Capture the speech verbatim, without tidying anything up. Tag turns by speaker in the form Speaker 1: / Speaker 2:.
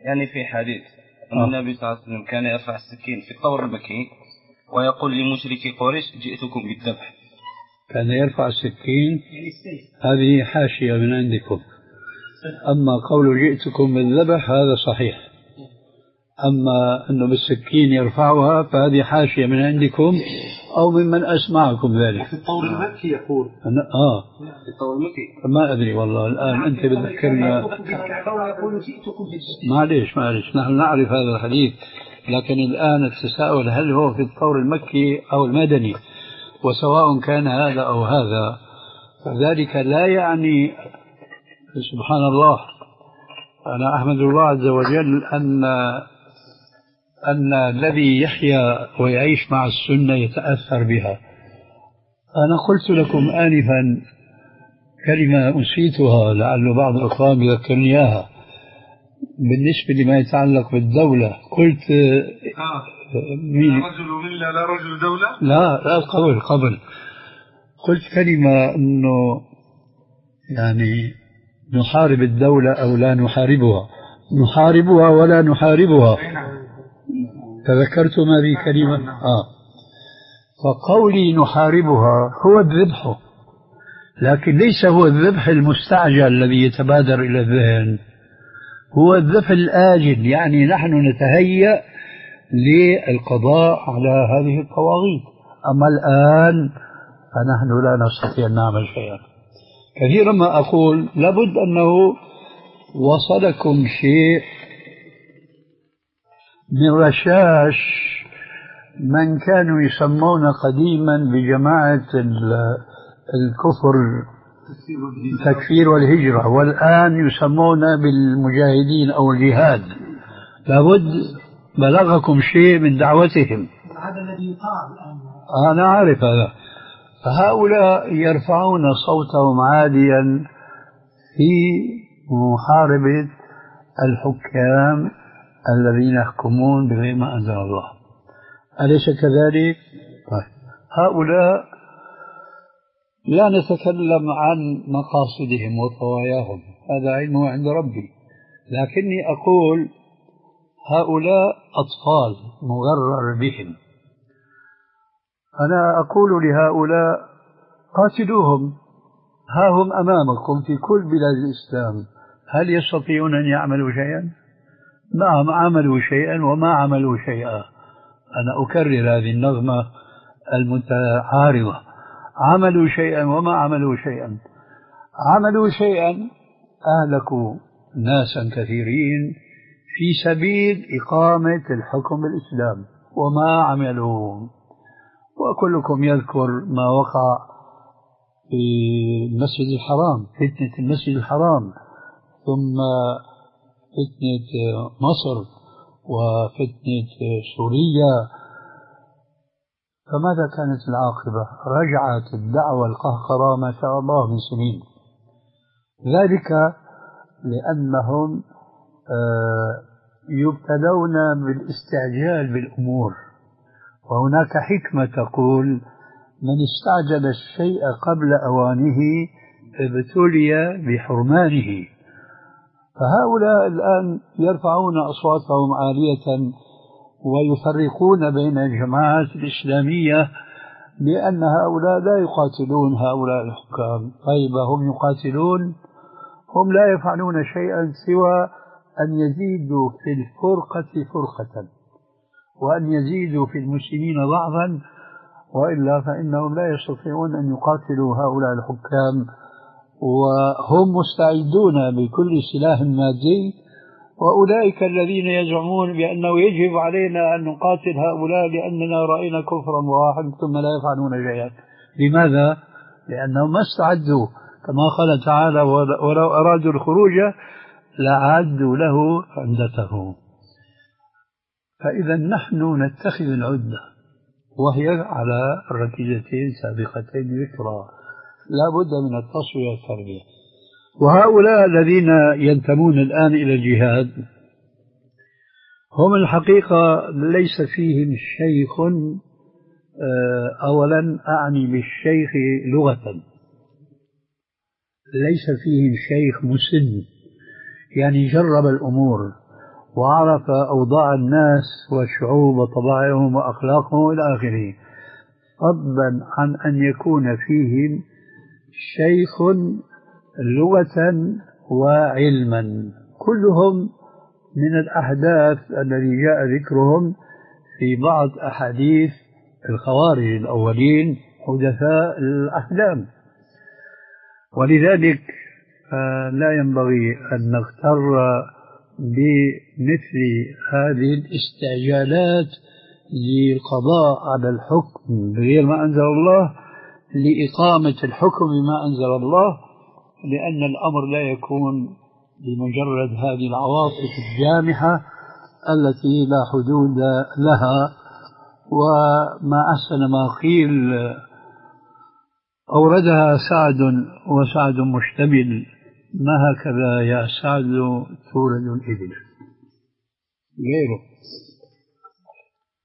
Speaker 1: يعني في حديث أن آه. النبي صلى الله عليه وسلم كان يرفع السكين في الطور المكي ويقول لمشركي قريش جئتكم بالذبح.
Speaker 2: كان يرفع السكين، هذه حاشية من عندكم. أما قول جئتكم بالذبح هذا صحيح، أما أنه بالسكين يرفعها فهذه حاشية من عندكم أو ممن أسمعكم ذلك.
Speaker 3: في الطور المكي يقول
Speaker 2: أنا آه
Speaker 1: في الطور المكي
Speaker 2: ما أدري والله الآن أنت بتذكرنا. معليش معليش نحن نعرف هذا الحديث، لكن الآن التساؤل هل هو في الطور المكي أو المدني، وسواء كان هذا أو هذا فذلك لا يعني. سبحان الله، أنا أحمد الله عز وجل أن أن الذي يحيا ويعيش مع السنة يتأثر بها. أنا قلت لكم آنفا كلمة أنسيتها لعل بعض الأخوان يذكرني إياها بالنسبة لما يتعلق بالدولة. قلت
Speaker 3: آه.
Speaker 2: مين؟
Speaker 3: لا رجل منا لا رجل دولة.
Speaker 2: لا لا قبل قبل قلت كلمة أنه يعني نحارب الدولة أو لا نحاربها، نحاربها ولا نحاربها. تذكرتم هذه كلمة؟ آه. فقولي نحاربها هو الذبح، لكن ليس هو الذبح المستعجل الذي يتبادر إلى الذهن، هو الذبح الآجل، يعني نحن نتهيأ للقضاء على هذه الطواغيت. أما الآن فنحن لا نستطيع أن نعمل شيئا. كثيرا ما أقول لابد أنه وصلكم شيء من رشاش من كانوا يسمون قديما بجماعة الكفر التكفير والهجرة، والآن يسمون بالمجاهدين أو الجهاد. لابد بلغكم شيء من دعوتهم.
Speaker 3: هذا الذي يقال الآن.
Speaker 2: أنا عارف هذا. فهؤلاء يرفعون صوتهم عاليا في محاربة الحكام الذين يحكمون بغير ما أنزل الله، أليس كذلك؟ هؤلاء لا نتكلم عن مقاصدهم وطواياهم، هذا علمه عند ربي، لكني أقول هؤلاء أطفال مغرر بهم. أنا أقول لهؤلاء قاتلوهم، ها هم أمامكم في كل بلاد الإسلام، هل يستطيعون أن يعملوا شيئا؟ نعم عملوا شيئا وما عملوا شيئا. أنا أكرر هذه النغمة المتعارضة، عملوا شيئا وما عملوا شيئا. عملوا شيئا، أهلكوا ناسا كثيرين في سبيل إقامة الحكم بالإسلام، وما عملوا. وكلكم يذكر ما وقع في المسجد الحرام، فتنة المسجد الحرام، ثم فتنة مصر وفتنة سوريا. فماذا كانت العاقبة؟ رجعت الدعوة القهقرة ما شاء الله من سنين، ذلك لأنهم يبتلون بالاستعجال بالأمور، وهناك حكمة تقول من استعجل الشيء قبل أوانه ابتلي بحرمانه. فهؤلاء الآن يرفعون أصواتهم عالية ويفرقون بين الجماعات الإسلامية لأن هؤلاء لا يقاتلون هؤلاء الحكام. طيب هم يقاتلون، هم لا يفعلون شيئا سوى أن يزيدوا في الفرقة فرقة وأن يزيدوا في المسلمين ضعفا، وإلا فإنهم لا يستطيعون أن يقاتلوا هؤلاء الحكام، وهم مستعدون بكل سلاح مادي. وأولئك الذين يزعمون بأنه يجب علينا أن نقاتل هؤلاء لأننا رأينا كفرا واحد ثم لا يفعلون شيئا. لماذا؟ لأنهم ما استعدوا، كما قال تعالى ولو أرادوا الخروج لأعدوا له عدته. فإذا نحن نتخذ العدة وهي على الركيزتين سابقتين ذكرى، لا بد من التصفية والتربية. وهؤلاء الذين ينتمون الآن إلى الجهاد هم الحقيقة ليس فيهم شيخ، أولا أعني بالشيخ لغة، ليس فيهم شيخ مسن يعني جرب الأمور وعرف أوضاع الناس والشعوب وطبائعهم وأخلاقهم إلى آخره، فضلا عن أن يكون فيهم شيخ لغة وعلما، كلهم من الأحداث الذي جاء ذكرهم في بعض أحاديث الخوارج الأولين حدثاء الأحلام. ولذلك لا ينبغي أن نغتر بمثل هذه الاستعجالات للقضاء على الحكم بغير ما أنزل الله لإقامة الحكم بما أنزل الله، لأن الأمر لا يكون بمجرد هذه العواطف الجامحة التي لا حدود لها. وما أحسن ما قيل أوردها سعد وسعد مشتمل، ما هكذا يا سعد تولد الإبل غيره.